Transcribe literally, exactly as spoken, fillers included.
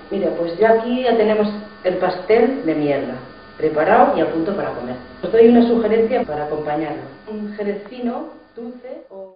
Mira, pues ya aquí ya tenemos el pastel de mierda, preparado y a punto para comer. Os doy una sugerencia para acompañarlo. Un jerez fino, dulce o...